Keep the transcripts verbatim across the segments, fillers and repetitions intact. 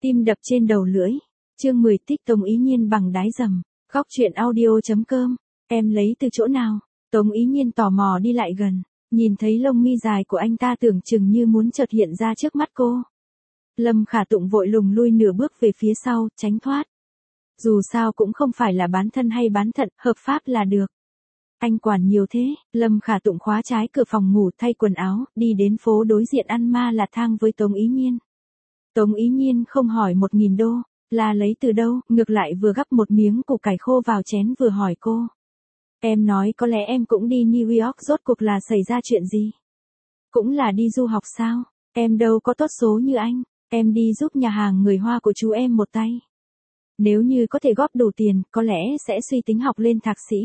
Tim đập trên đầu lưỡi. Chương mười tích Tống Ý Nhiên bằng đái dầm. Góc truyện audio.com. Em lấy từ chỗ nào? Tống Ý Nhiên tò mò đi lại gần. Nhìn thấy lông mi dài của anh ta tưởng chừng như muốn chợt hiện ra trước mắt cô. Lâm Khả Tụng vội lùng lui nửa bước về phía sau, tránh thoát. Dù sao cũng không phải là bán thân hay bán thận, hợp pháp là được. Anh quản nhiều thế. Lâm Khả Tụng khóa trái cửa phòng ngủ, thay quần áo, đi đến phố đối diện ăn ma là thang với Tống Ý Nhiên. Tống Ý Nhiên không hỏi một nghìn đô, là lấy từ đâu, ngược lại vừa gắp một miếng củ cải khô vào chén vừa hỏi cô. Em nói có lẽ em cũng đi New York, rốt cuộc là xảy ra chuyện gì? Cũng là đi du học sao? Em đâu có tốt số như anh, em đi giúp nhà hàng người Hoa của chú em một tay. Nếu như có thể góp đủ tiền, có lẽ sẽ suy tính học lên thạc sĩ.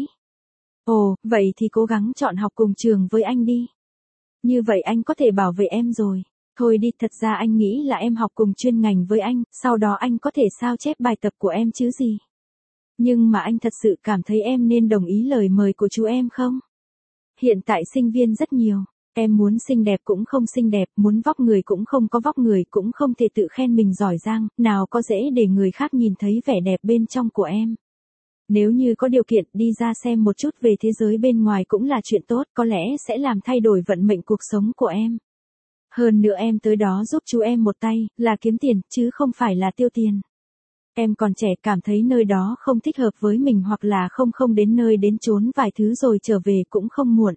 Ồ, vậy thì cố gắng chọn học cùng trường với anh đi. Như vậy anh có thể bảo vệ em rồi. Thôi đi, thật ra anh nghĩ là em học cùng chuyên ngành với anh, sau đó anh có thể sao chép bài tập của em chứ gì. Nhưng mà anh thật sự cảm thấy em nên đồng ý lời mời của chú em không? Hiện tại sinh viên rất nhiều, em muốn xinh đẹp cũng không xinh đẹp, muốn vóc người cũng không có vóc người, cũng không thể tự khen mình giỏi giang, nào có dễ để người khác nhìn thấy vẻ đẹp bên trong của em. Nếu như có điều kiện đi ra xem một chút về thế giới bên ngoài cũng là chuyện tốt, có lẽ sẽ làm thay đổi vận mệnh cuộc sống của em. Hơn nữa em tới đó giúp chú em một tay, là kiếm tiền, chứ không phải là tiêu tiền. Em còn trẻ, cảm thấy nơi đó không thích hợp với mình hoặc là không không đến nơi đến chốn vài thứ rồi trở về cũng không muộn.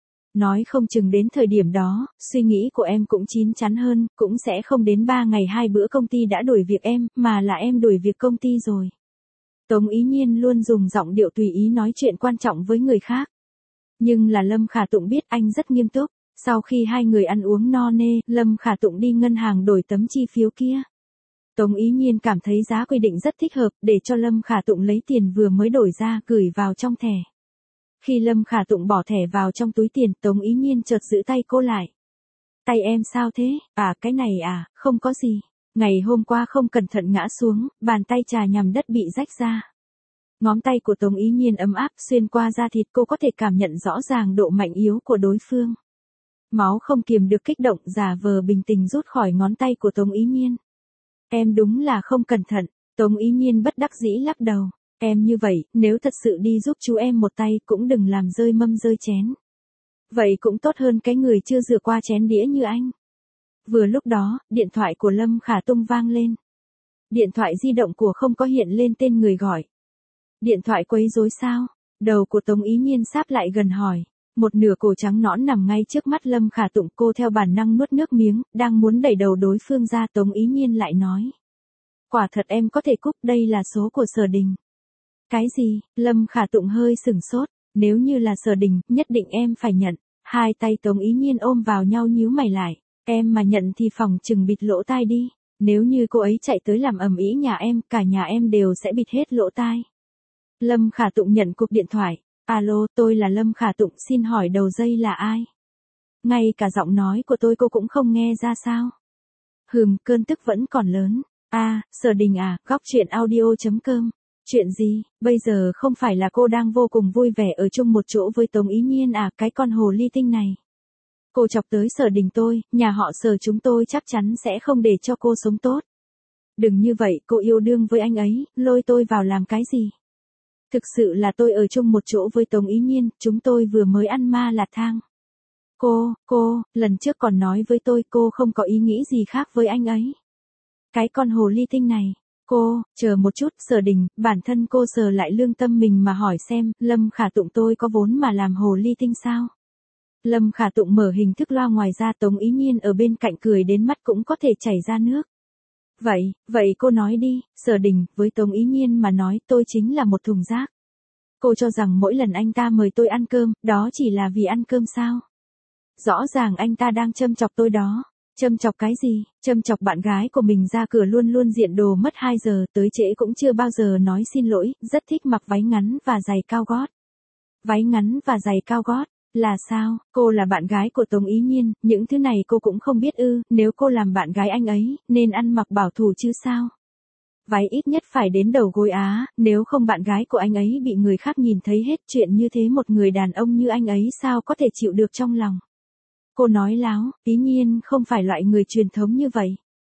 Nói không chừng đến thời điểm đó, suy nghĩ của em cũng chín chắn hơn, cũng sẽ không đến ba ngày hai bữa công ty đã đuổi việc em, mà là em đuổi việc công ty rồi. Tống Ý Nhiên luôn dùng giọng điệu tùy ý nói chuyện quan trọng với người khác. Nhưng là Lâm Khả Tụng biết anh rất nghiêm túc. Sau khi hai người ăn uống no nê, Lâm Khả Tụng đi ngân hàng đổi tấm chi phiếu kia. Tống Ý Nhiên cảm thấy giá quy định rất thích hợp, để cho Lâm Khả Tụng lấy tiền vừa mới đổi ra, gửi vào trong thẻ. Khi Lâm Khả Tụng bỏ thẻ vào trong túi tiền, Tống Ý Nhiên chợt giữ tay cô lại. Tay em sao thế? À, cái này à, không có gì. Ngày hôm qua không cẩn thận ngã xuống, bàn tay chà nhằm đất bị rách ra. Ngón tay của Tống Ý Nhiên ấm áp xuyên qua da thịt, cô có thể cảm nhận rõ ràng độ mạnh yếu của đối phương. Máu không kiềm được kích động, giả vờ bình tĩnh rút khỏi ngón tay của Tống Ý Nhiên. Em đúng là không cẩn thận. Tống Ý Nhiên bất đắc dĩ lắc đầu. Em như vậy, nếu thật sự đi giúp chú em một tay cũng đừng làm rơi mâm rơi chén. Vậy cũng tốt hơn cái người chưa rửa qua chén đĩa như anh. Vừa lúc đó, điện thoại của Lâm Khả Tụng vang lên. Điện thoại di động của không có hiện lên tên người gọi. Điện thoại quấy rối sao? Đầu của Tống Ý Nhiên sáp lại gần hỏi. Một nửa cổ trắng nõn nằm ngay trước mắt Lâm Khả Tụng, cô theo bản năng nuốt nước miếng, đang muốn đẩy đầu đối phương ra, Tống Ý Nhiên lại nói. Quả thật em có thể cúp, đây là số của Sở Đình. Cái gì? Lâm Khả Tụng hơi sửng sốt, nếu như là Sở Đình, nhất định em phải nhận. Hai tay Tống Ý Nhiên ôm vào nhau nhíu mày lại, em mà nhận thì phòng chừng bịt lỗ tai đi, nếu như cô ấy chạy tới làm ầm ĩ nhà em, cả nhà em đều sẽ bịt hết lỗ tai. Lâm Khả Tụng nhận cuộc điện thoại. Alo, tôi là Lâm Khả Tụng, xin hỏi đầu dây là ai? Ngay cả giọng nói của tôi cô cũng không nghe ra sao? Hừm, cơn tức vẫn còn lớn. À, Sở Đình à, góc truyện audio.com. Chuyện gì, bây giờ không phải là cô đang vô cùng vui vẻ ở chung một chỗ với Tống Ý Nhiên à, cái con hồ ly tinh này. Cô chọc tới Sở Đình tôi, nhà họ Sở chúng tôi chắc chắn sẽ không để cho cô sống tốt. Đừng như vậy, cô yêu đương với anh ấy, lôi tôi vào làm cái gì? Thực sự là tôi ở chung một chỗ với Tống Ý Nhiên, chúng tôi vừa mới ăn ma lạt thang. Cô, cô, lần trước còn nói với tôi cô không có ý nghĩ gì khác với anh ấy. Cái con hồ ly tinh này. Cô, chờ một chút, Sở Đình, bản thân cô sờ lại lương tâm mình mà hỏi xem, Lâm Khả Tụng tôi có vốn mà làm hồ ly tinh sao? Lâm Khả Tụng mở hình thức loa ngoài ra, Tống Ý Nhiên ở bên cạnh cười đến mắt cũng có thể chảy ra nước. Vậy, vậy cô nói đi, Sở Đình, với Tống Ý Nhiên mà nói tôi chính là một thùng rác. Cô cho rằng mỗi lần anh ta mời tôi ăn cơm, đó chỉ là vì ăn cơm sao? Rõ ràng anh ta đang châm chọc tôi đó. Châm chọc cái gì? Châm chọc bạn gái của mình ra cửa luôn luôn diện đồ mất hai giờ, tới trễ cũng chưa bao giờ nói xin lỗi, rất thích mặc váy ngắn và giày cao gót. Váy ngắn và giày cao gót, là sao? Cô là bạn gái của Tống Ý Nhiên, những thứ này cô cũng không biết ư, nếu cô làm bạn gái anh ấy, nên ăn mặc bảo thủ chứ sao? Váy ít nhất phải đến đầu gối á, nếu không bạn gái của anh ấy bị người khác nhìn thấy hết, chuyện như thế một người đàn ông như anh ấy sao có thể chịu được trong lòng. Cô nói láo, Ý Nhiên không phải loại người truyền thống như vậy.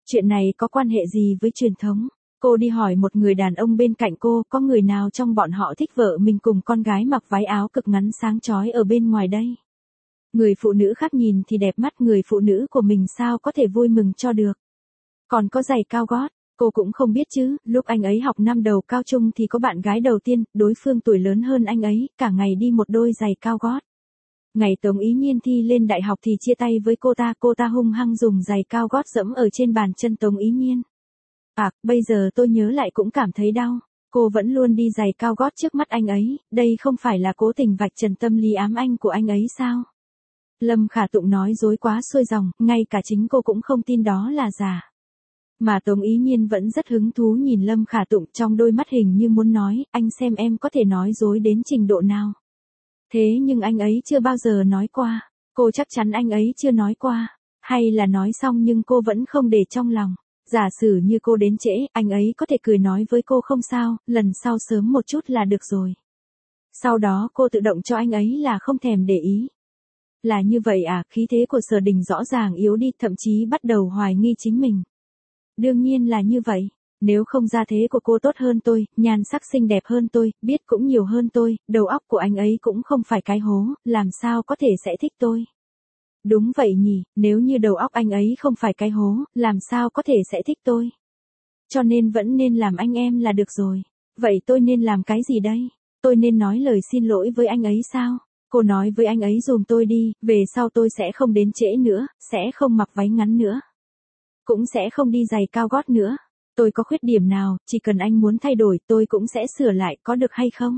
Chuyện này có quan hệ gì với truyền thống? Cô đi hỏi một người đàn ông bên cạnh cô, có người nào trong bọn họ thích vợ mình cùng con gái mặc váy áo cực ngắn sáng chói ở bên ngoài đây? Người phụ nữ khác nhìn thì đẹp mắt, người phụ nữ của mình sao có thể vui mừng cho được. Còn có giày cao gót, cô cũng không biết chứ, lúc anh ấy học năm đầu cao trung thì có bạn gái đầu tiên, đối phương tuổi lớn hơn anh ấy, cả ngày đi một đôi giày cao gót. Ngày Tống Ý Nhiên thi lên đại học thì chia tay với cô ta, cô ta hung hăng dùng giày cao gót dẫm ở trên bàn chân Tống Ý Nhiên. À, bây giờ tôi nhớ lại cũng cảm thấy đau. Cô vẫn luôn đi giày cao gót trước mắt anh ấy, đây không phải là cố tình vạch trần tâm lý ám anh của anh ấy sao? Lâm Khả Tụng nói dối quá xuôi dòng, ngay cả chính cô cũng không tin đó là giả. Mà Tống Ý Nhiên vẫn rất hứng thú nhìn Lâm Khả Tụng, trong đôi mắt hình như muốn nói, anh xem em có thể nói dối đến trình độ nào. Thế nhưng anh ấy chưa bao giờ nói qua, cô chắc chắn anh ấy chưa nói qua, hay là nói xong nhưng cô vẫn không để trong lòng. Giả sử như cô đến trễ, anh ấy có thể cười nói với cô không sao, lần sau sớm một chút là được rồi. Sau đó cô tự động cho anh ấy là không thèm để ý. Là như vậy à, khí thế của Sở Đình rõ ràng yếu đi, thậm chí bắt đầu hoài nghi chính mình. Đương nhiên là như vậy, nếu không gia thế của cô tốt hơn tôi, nhan sắc xinh đẹp hơn tôi, biết cũng nhiều hơn tôi, đầu óc của anh ấy cũng không phải cái hố, làm sao có thể sẽ thích tôi. Đúng vậy nhỉ, nếu như đầu óc anh ấy không phải cái hố, làm sao có thể sẽ thích tôi. Cho nên vẫn nên làm anh em là được rồi. Vậy tôi nên làm cái gì đây? Tôi nên nói lời xin lỗi với anh ấy sao? Cô nói với anh ấy giùm tôi đi, về sau tôi sẽ không đến trễ nữa, sẽ không mặc váy ngắn nữa. Cũng sẽ không đi giày cao gót nữa. Tôi có khuyết điểm nào, chỉ cần anh muốn thay đổi tôi cũng sẽ sửa lại, có được hay không?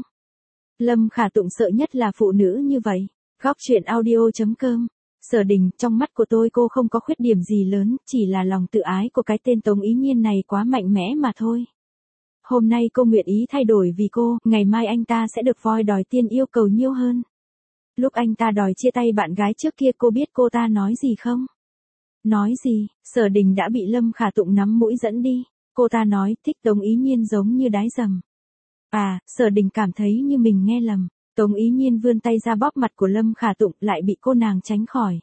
Lâm Khả Tụng sợ nhất là phụ nữ như vậy. Góc truyện audio chấm com. Sở Đình, trong mắt của tôi cô không có khuyết điểm gì lớn, chỉ là lòng tự ái của cái tên Tống Ý Nhiên này quá mạnh mẽ mà thôi. Hôm nay cô nguyện ý thay đổi vì cô, ngày mai anh ta sẽ được voi đòi tiên yêu cầu nhiều hơn. Lúc anh ta đòi chia tay bạn gái trước kia cô biết cô ta nói gì không? Nói gì? Sở Đình đã bị Lâm Khả Tụng nắm mũi dẫn đi. Cô ta nói thích Tống Ý Nhiên giống như đái dầm. À, Sở Đình cảm thấy như mình nghe lầm. Tống Ý Nhiên vươn tay ra bóp mặt của Lâm Khả Tụng lại bị cô nàng tránh khỏi.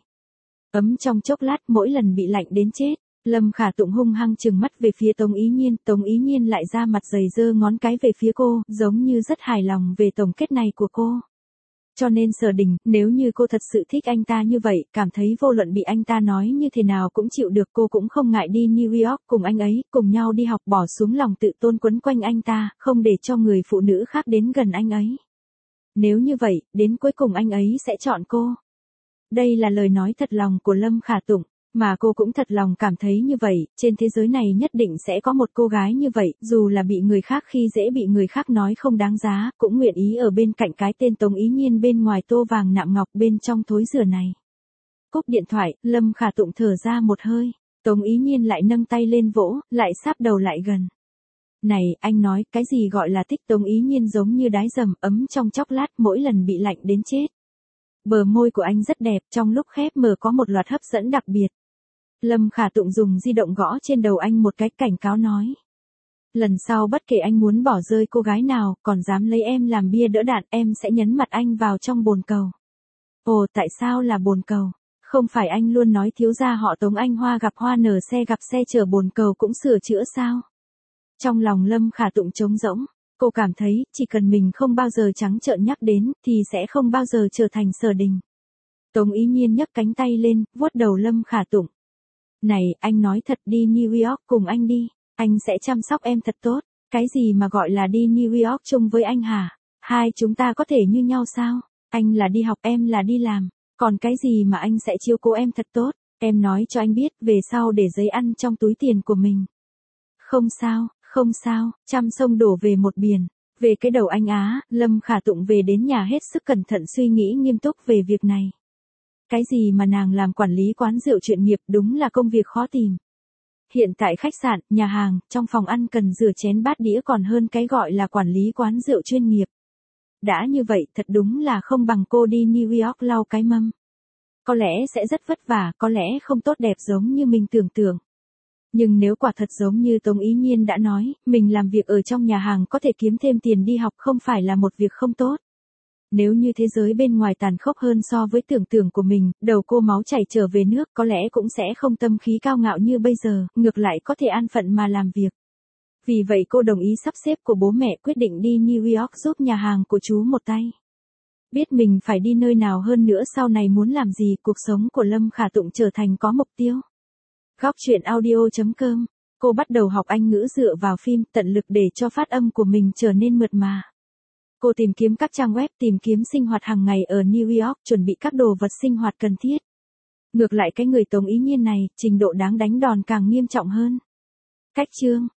Ấm trong chốc lát mỗi lần bị lạnh đến chết. Lâm Khả Tụng hung hăng trừng mắt về phía Tống Ý Nhiên. Tống Ý Nhiên lại ra mặt dày giơ ngón cái về phía cô, giống như rất hài lòng về tổng kết này của cô. Cho nên Sở Đình, nếu như cô thật sự thích anh ta như vậy, cảm thấy vô luận bị anh ta nói như thế nào cũng chịu được, cô cũng không ngại đi New York cùng anh ấy, cùng nhau đi học, bỏ xuống lòng tự tôn quấn quanh anh ta, không để cho người phụ nữ khác đến gần anh ấy. Nếu như vậy, đến cuối cùng anh ấy sẽ chọn cô. Đây là lời nói thật lòng của Lâm Khả Tụng, mà cô cũng thật lòng cảm thấy như vậy, trên thế giới này nhất định sẽ có một cô gái như vậy, dù là bị người khác khi dễ, bị người khác nói không đáng giá, cũng nguyện ý ở bên cạnh cái tên Tống Ý Nhiên bên ngoài tô vàng nạm ngọc bên trong thối rửa này. Cúp điện thoại, Lâm Khả Tụng thở ra một hơi, Tống Ý Nhiên lại nâng tay lên vỗ, lại sáp đầu lại gần. Này, anh nói, cái gì gọi là thích? Tống Ý Nhiên giống như đái dầm, ấm trong chốc lát, mỗi lần bị lạnh đến chết. Bờ môi của anh rất đẹp, trong lúc khép mở có một loạt hấp dẫn đặc biệt. Lâm Khả Tụng dùng di động gõ trên đầu anh một cái, cảnh cáo nói. Lần sau bất kể anh muốn bỏ rơi cô gái nào, còn dám lấy em làm bia đỡ đạn, em sẽ nhấn mặt anh vào trong bồn cầu. Ồ, tại sao là bồn cầu? Không phải anh luôn nói thiếu gia họ Tống anh hoa gặp hoa nở xe gặp xe chở bồn cầu cũng sửa chữa sao? Trong lòng Lâm Khả Tụng trống rỗng, cô cảm thấy, chỉ cần mình không bao giờ trắng trợn nhắc đến, thì sẽ không bao giờ trở thành Sở Đình. Tống Ý Nhiên nhấc cánh tay lên, vuốt đầu Lâm Khả Tụng. Này, anh nói thật, đi New York cùng anh đi, anh sẽ chăm sóc em thật tốt. Cái gì mà gọi là đi New York chung với anh hả? Hai chúng ta có thể như nhau sao? Anh là đi học, em là đi làm. Còn cái gì mà anh sẽ chiếu cố em thật tốt? Em nói cho anh biết, về sau để giấy ăn trong túi tiền của mình. Không sao, không sao, trăm sông đổ về một biển. Về cái đầu anh á, Lâm Khả Tụng về đến nhà hết sức cẩn thận suy nghĩ nghiêm túc về việc này. Cái gì mà nàng làm quản lý quán rượu chuyên nghiệp, đúng là công việc khó tìm. Hiện tại khách sạn, nhà hàng, trong phòng ăn cần rửa chén bát đĩa còn hơn cái gọi là quản lý quán rượu chuyên nghiệp. Đã như vậy, thật đúng là không bằng cô đi New York lau cái mâm. Có lẽ sẽ rất vất vả, có lẽ không tốt đẹp giống như mình tưởng tượng. Nhưng nếu quả thật giống như Tống Ý Nhiên đã nói, mình làm việc ở trong nhà hàng có thể kiếm thêm tiền đi học không phải là một việc không tốt. Nếu như thế giới bên ngoài tàn khốc hơn so với tưởng tượng của mình, đầu cô máu chảy trở về nước có lẽ cũng sẽ không tâm khí cao ngạo như bây giờ, ngược lại có thể an phận mà làm việc. Vì vậy cô đồng ý sắp xếp của bố mẹ, quyết định đi New York giúp nhà hàng của chú một tay. Biết mình phải đi nơi nào hơn nữa sau này muốn làm gì, cuộc sống của Lâm Khả Tụng trở thành có mục tiêu. Góc truyện audio chấm com. Cô bắt đầu học Anh ngữ dựa vào phim, tận lực để cho phát âm của mình trở nên mượt mà. Cô tìm kiếm các trang web, tìm kiếm sinh hoạt hàng ngày ở New York, chuẩn bị các đồ vật sinh hoạt cần thiết. Ngược lại cái người Tống Ý Nhiên này, trình độ đáng đánh đòn càng nghiêm trọng hơn. Cách chương